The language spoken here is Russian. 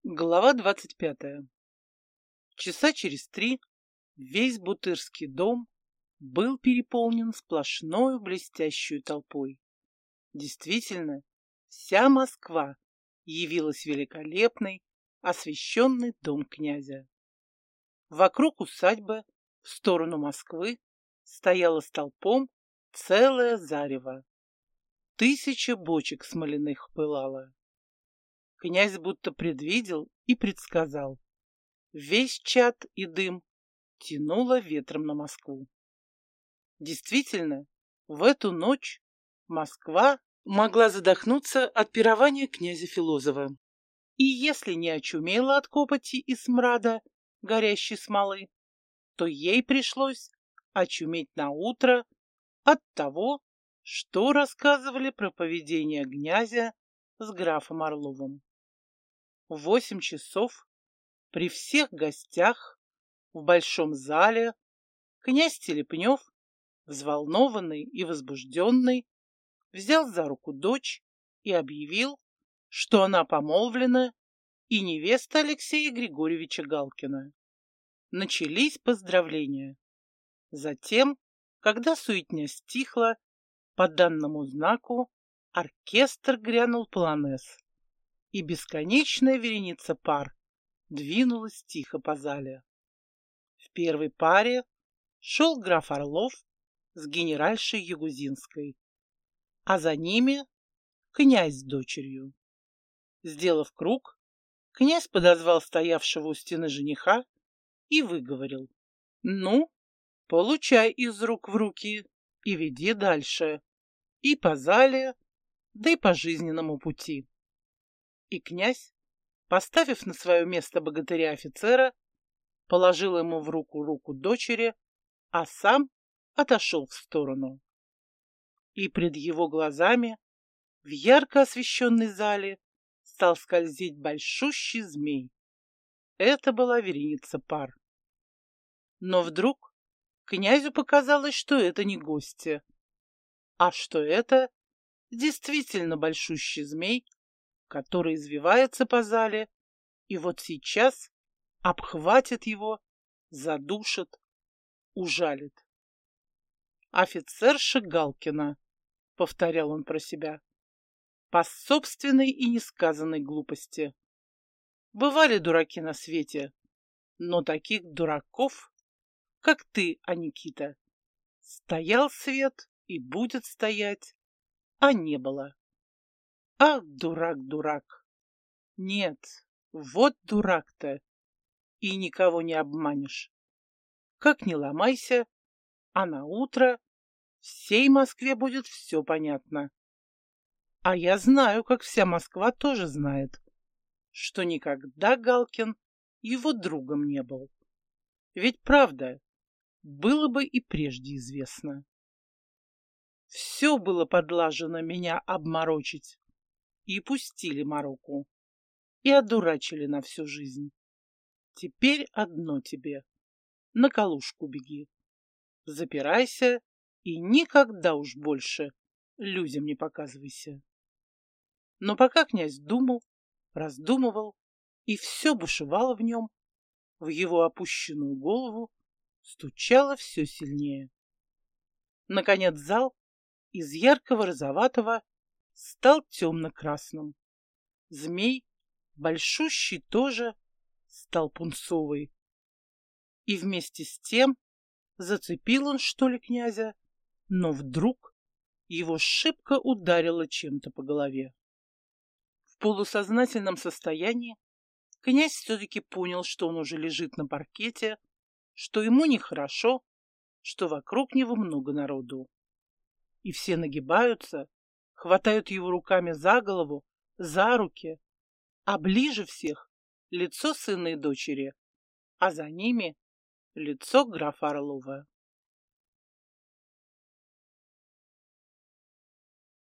Глава 25. Часа через 3 весь Бутырский дом был переполнен сплошною блестящую толпой. Действительно, вся Москва явилась великолепный, освещенный дом князя. Вокруг усадьбы, в сторону Москвы, стояло столпом целое зарево. 1000 бочек смоляных пылало. Князь будто предвидел и предсказал. Весь чад и дым тянуло ветром на Москву. Действительно, в эту ночь Москва могла задохнуться от пирования князя Филозова. И если не очумела от копоти и смрада горящей смолы, то ей пришлось очуметь на утро от того, что рассказывали про поведение князя с графом Орловым. В 8 часов при всех гостях в большом зале князь Телепнев, взволнованный и возбужденный, взял за руку дочь и объявил, что она помолвлена и невеста Алексея Григорьевича Галкина. Начались поздравления. Затем, когда суетня стихла, по данному знаку оркестр грянул полонез, и бесконечная вереница пар двинулась тихо по зале. В первой паре шел граф Орлов с генеральшей Ягузинской, а за ними князь с дочерью. Сделав круг, князь подозвал стоявшего у стены жениха и выговорил: «Ну, получай из рук в руки и веди дальше, и по зале, да и по жизненному пути». И князь, поставив на свое место богатыря-офицера, положил ему в руку дочери, а сам отошел в сторону. И пред его глазами в ярко освещенной зале стал скользить большущий змей. Это была вереница пар. Но вдруг князю показалось, что это не гости, а что это действительно большущий змей, который извивается по зале и вот сейчас обхватит его, задушит, ужалит. «Офицерша Галкина», — повторял он про себя, по собственной и несказанной глупости. Бывали дураки на свете, но таких дураков, как ты, Аникита, стоял свет и будет стоять, а не было. Ах, дурак, дурак! Нет, вот дурак-то, и никого не обманешь. Как ни ломайся, а на утро всей Москве будет все понятно. А я знаю, как вся Москва тоже знает, что никогда Галкин его другом не был. Ведь правда, было бы и прежде известно. Все было подлажено меня обморочить, и пустили мороку, и одурачили на всю жизнь. Теперь одно тебе — на Калужку беги. Запирайся и никогда уж больше людям не показывайся. Но пока князь думал, раздумывал, и все бушевало в нем, в его опущенную голову стучало все сильнее. Наконец зал из яркого розоватого стал темно-красным. Змей, большущий тоже, стал пунцовый. И вместе с тем зацепил он, что ли, князя, но вдруг его шибко ударило чем-то по голове. В полусознательном состоянии князь все-таки понял, что он уже лежит на паркете, что ему нехорошо, что вокруг него много народу. И все нагибаются, хватают его руками за голову, за руки, а ближе всех лицо сына и дочери, а за ними лицо графа Орлова.